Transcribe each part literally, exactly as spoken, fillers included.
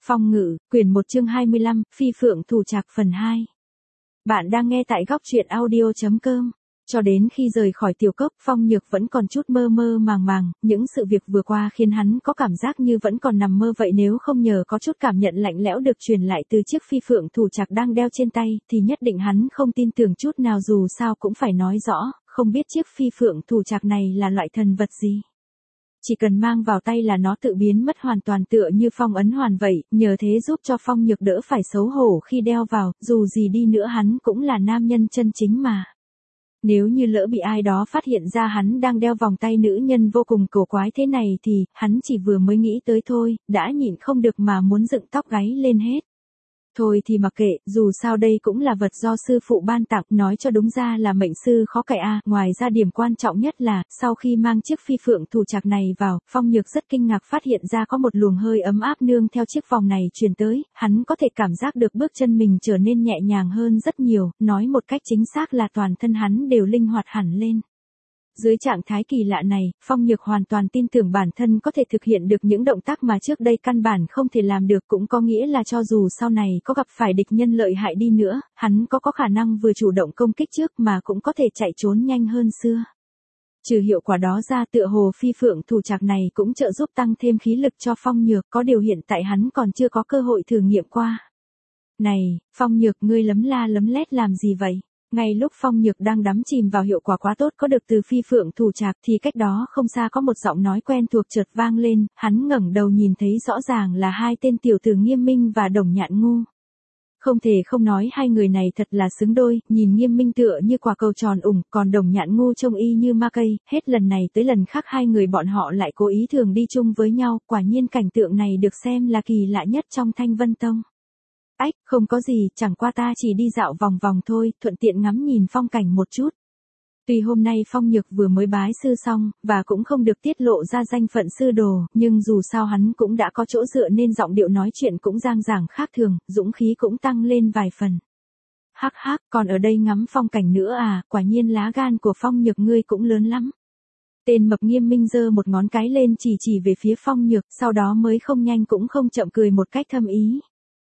Phong ngữ, quyển một chương hai mươi lăm, Phi Phượng Thủ Trạc phần hai. Bạn đang nghe tại góc truyện audio.com. Cho đến khi rời khỏi tiểu cốc, Phong Nhược vẫn còn chút mơ mơ màng màng, những sự việc vừa qua khiến hắn có cảm giác như vẫn còn nằm mơ vậy, nếu không nhờ có chút cảm nhận lạnh lẽo được truyền lại từ chiếc Phi Phượng Thủ Trạc đang đeo trên tay, thì nhất định hắn không tin tưởng chút nào, dù sao cũng phải nói rõ, không biết chiếc Phi Phượng Thủ Trạc này là loại thần vật gì. Chỉ cần mang vào tay là nó tự biến mất hoàn toàn, tựa như phong ấn hoàn vậy, nhờ thế giúp cho Phong Nhược đỡ phải xấu hổ khi đeo vào, dù gì đi nữa hắn cũng là nam nhân chân chính mà. Nếu như lỡ bị ai đó phát hiện ra hắn đang đeo vòng tay nữ nhân vô cùng cổ quái thế này thì, hắn chỉ vừa mới nghĩ tới thôi, đã nhịn không được mà muốn dựng tóc gáy lên hết. Thôi thì mặc kệ, dù sao đây cũng là vật do sư phụ ban tặng, nói cho đúng ra là mệnh sư khó cải a. À. Ngoài ra điểm quan trọng nhất là, sau khi mang chiếc Phi Phượng Thủ Trạc này vào, Phong Nhược rất kinh ngạc phát hiện ra có một luồng hơi ấm áp nương theo chiếc vòng này truyền tới, hắn có thể cảm giác được bước chân mình trở nên nhẹ nhàng hơn rất nhiều, nói một cách chính xác là toàn thân hắn đều linh hoạt hẳn lên. Dưới trạng thái kỳ lạ này, Phong Nhược hoàn toàn tin tưởng bản thân có thể thực hiện được những động tác mà trước đây căn bản không thể làm được, cũng có nghĩa là cho dù sau này có gặp phải địch nhân lợi hại đi nữa, hắn có có khả năng vừa chủ động công kích trước mà cũng có thể chạy trốn nhanh hơn xưa. Trừ hiệu quả đó ra, tựa hồ Phi Phượng Thủ Trạc này cũng trợ giúp tăng thêm khí lực cho Phong Nhược, có điều hiện tại hắn còn chưa có cơ hội thử nghiệm qua. Này, Phong Nhược, ngươi lấm la lấm lét làm gì vậy? Ngay lúc Phong Nhược đang đắm chìm vào hiệu quả quá tốt có được từ Phi Phượng Thủ Trạc thì cách đó không xa có một giọng nói quen thuộc chợt vang lên, hắn ngẩng đầu nhìn thấy rõ ràng là hai tên tiểu tử Nghiêm Minh và Đồng Nhạn Ngu. Không thể không nói hai người này thật là xứng đôi, nhìn Nghiêm Minh tựa như quả cầu tròn ủng, còn Đồng Nhạn Ngu trông y như ma cây, hết lần này tới lần khác hai người bọn họ lại cố ý thường đi chung với nhau, quả nhiên cảnh tượng này được xem là kỳ lạ nhất trong Thanh Vân Tông. Ách, không có gì, chẳng qua ta chỉ đi dạo vòng vòng thôi, thuận tiện ngắm nhìn phong cảnh một chút. Tuy hôm nay Phong Nhược vừa mới bái sư xong, và cũng không được tiết lộ ra danh phận sư đồ, nhưng dù sao hắn cũng đã có chỗ dựa nên giọng điệu nói chuyện cũng giang giảng khác thường, dũng khí cũng tăng lên vài phần. Hắc hắc, còn ở đây ngắm phong cảnh nữa à, quả nhiên lá gan của Phong Nhược ngươi cũng lớn lắm. Tên mập Nghiêm Minh giơ một ngón cái lên chỉ chỉ về phía Phong Nhược, sau đó mới không nhanh cũng không chậm cười một cách thâm ý.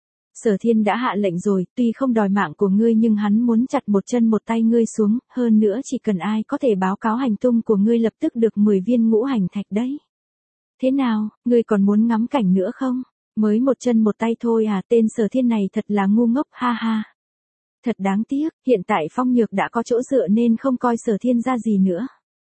Sở Thiên đã hạ lệnh rồi, tuy không đòi mạng của ngươi nhưng hắn muốn chặt một chân một tay ngươi xuống, hơn nữa chỉ cần ai có thể báo cáo hành tung của ngươi lập tức được mười viên ngũ hành thạch đấy. Thế nào, ngươi còn muốn ngắm cảnh nữa không? Mới một chân một tay thôi à, tên Sở Thiên này thật là ngu ngốc, ha ha. Thật đáng tiếc, hiện tại Phong Nhược đã có chỗ dựa nên không coi Sở Thiên ra gì nữa.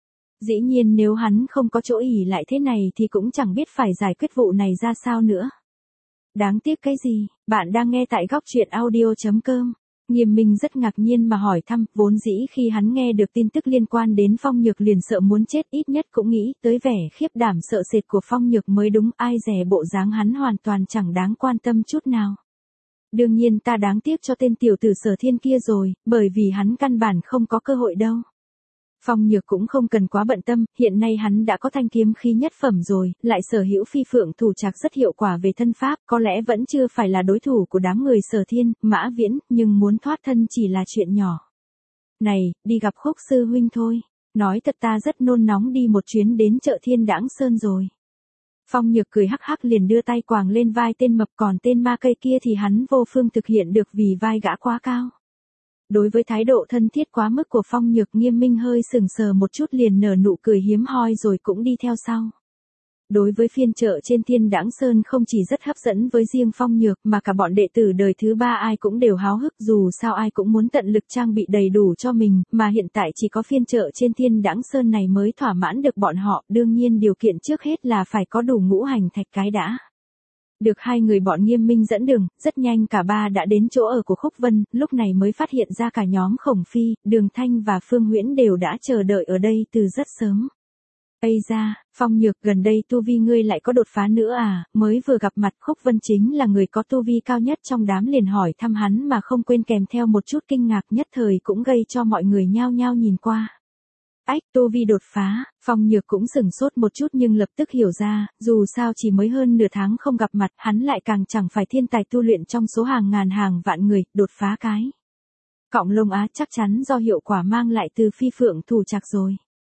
Dĩ nhiên nếu hắn không có chỗ ỷ lại thế này thì cũng chẳng biết phải giải quyết vụ này ra sao nữa. Đáng tiếc cái gì, bạn đang nghe tại góc truyện audio.com. Nghiêm Minh rất ngạc nhiên mà hỏi thăm, vốn dĩ khi hắn nghe được tin tức liên quan đến Phong Nhược liền sợ muốn chết, ít nhất cũng nghĩ tới vẻ khiếp đảm sợ sệt của Phong Nhược mới đúng, ai dè bộ dáng hắn hoàn toàn chẳng đáng quan tâm chút nào. Đương nhiên ta đáng tiếc cho tên tiểu tử Sở Thiên kia rồi, bởi vì hắn căn bản không có cơ hội đâu. Phong Nhược cũng không cần quá bận tâm, hiện nay hắn đã có thanh kiếm khí nhất phẩm rồi, lại sở hữu Phi Phượng Thủ Trạc rất hiệu quả về thân pháp, có lẽ vẫn chưa phải là đối thủ của đám người Sở Thiên, Mã Viễn, nhưng muốn thoát thân chỉ là chuyện nhỏ. Này, đi gặp Khúc sư huynh thôi, nói thật ta rất nôn nóng đi một chuyến đến chợ Thiên Đãng Sơn rồi. Phong Nhược cười hắc hắc liền đưa tay quàng lên vai tên mập, còn tên ma cây kia thì hắn vô phương thực hiện được vì vai gã quá cao. Đối với thái độ thân thiết quá mức của Phong Nhược, Nghiêm Minh hơi sừng sờ một chút liền nở nụ cười hiếm hoi rồi cũng đi theo sau. Đối với phiên chợ trên Thiên Đãng Sơn không chỉ rất hấp dẫn với riêng Phong Nhược mà cả bọn đệ tử đời thứ ba ai cũng đều háo hức, dù sao ai cũng muốn tận lực trang bị đầy đủ cho mình, mà hiện tại chỉ có phiên chợ trên Thiên Đãng Sơn này mới thỏa mãn được bọn họ, đương nhiên điều kiện trước hết là phải có đủ ngũ hành thạch cái đã. Được hai người bọn Nghiêm Minh dẫn đường, rất nhanh cả ba đã đến chỗ ở của Khúc Vân, lúc này mới phát hiện ra cả nhóm Khổng Phi, Đường Thanh và Phương Huyễn đều đã chờ đợi ở đây từ rất sớm. Ây da, Phong Nhược, gần đây tu vi ngươi lại có đột phá nữa à, mới vừa gặp mặt Khúc Vân chính là người có tu vi cao nhất trong đám liền hỏi thăm hắn mà không quên kèm theo một chút kinh ngạc, nhất thời cũng gây cho mọi người nhao nhao nhìn qua. Ách, tu vi đột phá, Phong Nhược cũng sửng sốt một chút nhưng lập tức hiểu ra, dù sao chỉ mới hơn nửa tháng không gặp mặt, hắn lại càng chẳng phải thiên tài tu luyện trong số hàng ngàn hàng vạn người, đột phá cái cọng lông á chắc chắn do hiệu quả mang lại từ Phi Phượng Thủ Trạc rồi.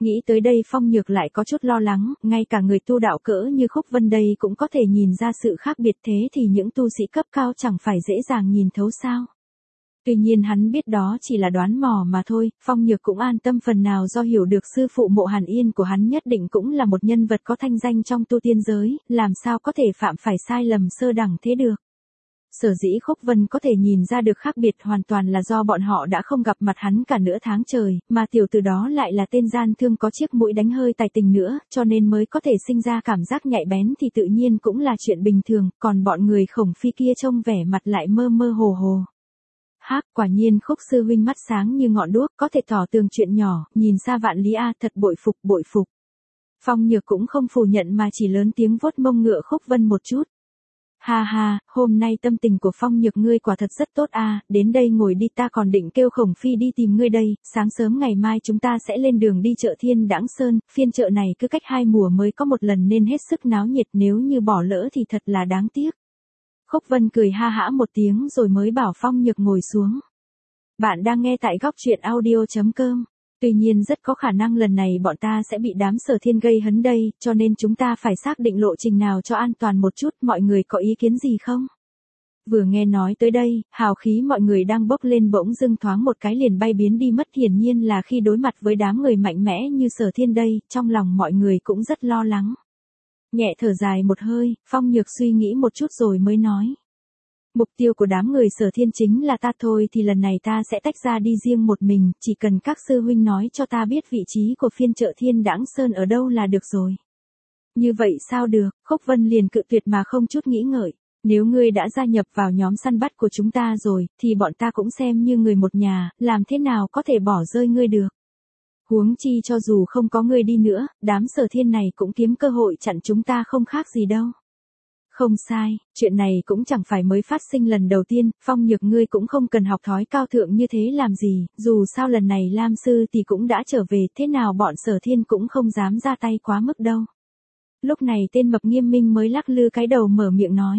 Nghĩ tới đây Phong Nhược lại có chút lo lắng, ngay cả người tu đạo cỡ như Khúc Vân đây cũng có thể nhìn ra sự khác biệt, thế thì những tu sĩ cấp cao chẳng phải dễ dàng nhìn thấu sao. Tuy nhiên hắn biết đó chỉ là đoán mò mà thôi, Phong Nhược cũng an tâm phần nào do hiểu được sư phụ Mộ Hàn Yên của hắn nhất định cũng là một nhân vật có thanh danh trong tu tiên giới, làm sao có thể phạm phải sai lầm sơ đẳng thế được. Sở dĩ Khúc Vân có thể nhìn ra được khác biệt hoàn toàn là do bọn họ đã không gặp mặt hắn cả nửa tháng trời, mà tiểu tử đó lại là tên gian thương có chiếc mũi đánh hơi tài tình nữa, cho nên mới có thể sinh ra cảm giác nhạy bén thì tự nhiên cũng là chuyện bình thường, còn bọn người Khổng Phi kia trông vẻ mặt lại mơ mơ hồ hồ. Hác, quả nhiên Khúc sư huynh mắt sáng như ngọn đuốc, có thể tỏ tường chuyện nhỏ, nhìn xa vạn lý a, thật bội phục bội phục. Phong Nhược cũng không phủ nhận mà chỉ lớn tiếng vuốt mông ngựa Khúc Vân một chút. Ha ha, hôm nay tâm tình của Phong Nhược ngươi quả thật rất tốt a, đến đây ngồi đi, ta còn định kêu Khổng Phi đi tìm ngươi đây, sáng sớm ngày mai chúng ta sẽ lên đường đi chợ Thiên Đãng Sơn, phiên chợ này cứ cách hai mùa mới có một lần nên hết sức náo nhiệt, nếu như bỏ lỡ thì thật là đáng tiếc. Khúc Vân cười ha hã một tiếng rồi mới bảo Phong Nhược ngồi xuống. Bạn đang nghe tại góc truyện audio chấm com. Tuy nhiên rất có khả năng lần này bọn ta sẽ bị đám Sở Thiên gây hấn đây, cho nên chúng ta phải xác định lộ trình nào cho an toàn một chút, mọi người có ý kiến gì không? Vừa nghe nói tới đây, hào khí mọi người đang bốc lên bỗng dưng thoáng một cái liền bay biến đi mất, hiển nhiên là khi đối mặt với đám người mạnh mẽ như Sở Thiên đây, trong lòng mọi người cũng rất lo lắng. Nhẹ thở dài một hơi, Phong Nhược suy nghĩ một chút rồi mới nói. Mục tiêu của đám người Sở Thiên chính là ta thôi, thì lần này ta sẽ tách ra đi riêng một mình, chỉ cần các sư huynh nói cho ta biết vị trí của phiên chợ Thiên Đãng Sơn ở đâu là được rồi. Như vậy sao được, Khúc Vân liền cự tuyệt mà không chút nghĩ ngợi. Nếu ngươi đã gia nhập vào nhóm săn bắt của chúng ta rồi, thì bọn ta cũng xem như người một nhà, làm thế nào có thể bỏ rơi ngươi được. Huống chi cho dù không có ngươi đi nữa, đám Sở Thiên này cũng kiếm cơ hội chặn chúng ta không khác gì đâu. Không sai, chuyện này cũng chẳng phải mới phát sinh lần đầu tiên, Phong Nhược ngươi cũng không cần học thói cao thượng như thế làm gì, dù sao lần này Lam Sư thì cũng đã trở về, thế nào bọn Sở Thiên cũng không dám ra tay quá mức đâu. Lúc này tên mập Nghiêm Minh mới lắc lư cái đầu mở miệng nói.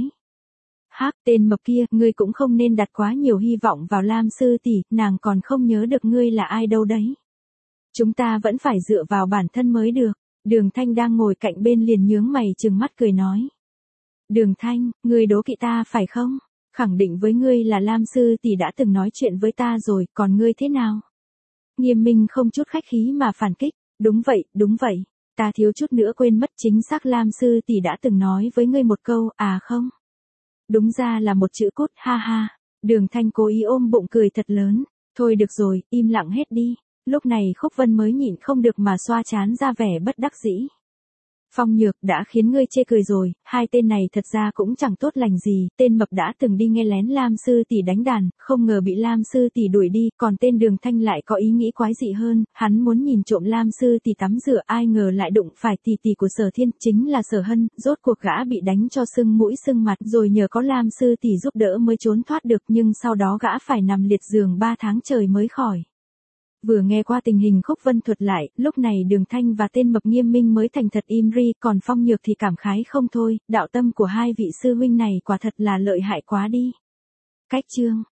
Hác, tên mập kia, ngươi cũng không nên đặt quá nhiều hy vọng vào Lam Sư tỷ, nàng còn không nhớ được ngươi là ai đâu đấy. Chúng ta vẫn phải dựa vào bản thân mới được. Đường Thanh đang ngồi cạnh bên liền nhướng mày trừng mắt cười nói. Đường Thanh, ngươi đố kỵ ta phải không? Khẳng định với ngươi là Lam Sư tỷ đã từng nói chuyện với ta rồi, còn ngươi thế nào? Nghiêm Minh không chút khách khí mà phản kích. Đúng vậy, đúng vậy. Ta thiếu chút nữa quên mất, chính xác Lam Sư tỷ đã từng nói với ngươi một câu, à không? Đúng ra là một chữ cút, ha ha. Đường Thanh cố ý ôm bụng cười thật lớn. Thôi được rồi, im lặng hết đi. Lúc này Khúc Vân mới nhịn không được mà xoa trán ra vẻ bất đắc dĩ. Phong Nhược, đã khiến ngươi chê cười rồi, hai tên này thật ra cũng chẳng tốt lành gì, tên mập đã từng đi nghe lén Lam Sư tỷ đánh đàn, không ngờ bị Lam Sư tỷ đuổi đi, còn tên Đường Thanh lại có ý nghĩ quái dị hơn, hắn muốn nhìn trộm Lam Sư tỷ tắm rửa, ai ngờ lại đụng phải tỷ tỷ của Sở Thiên, chính là Sở Hân, rốt cuộc gã bị đánh cho sưng mũi sưng mặt, rồi nhờ có Lam Sư tỷ giúp đỡ mới trốn thoát được, nhưng sau đó gã phải nằm liệt giường ba tháng trời mới khỏi. Vừa nghe qua tình hình Khúc Vân thuật lại, lúc này Đường Thanh và tên mập Nghiêm Minh mới thành thật im ri, còn Phong Nhược thì cảm khái không thôi, đạo tâm của hai vị sư huynh này quả thật là lợi hại quá đi. Cách chương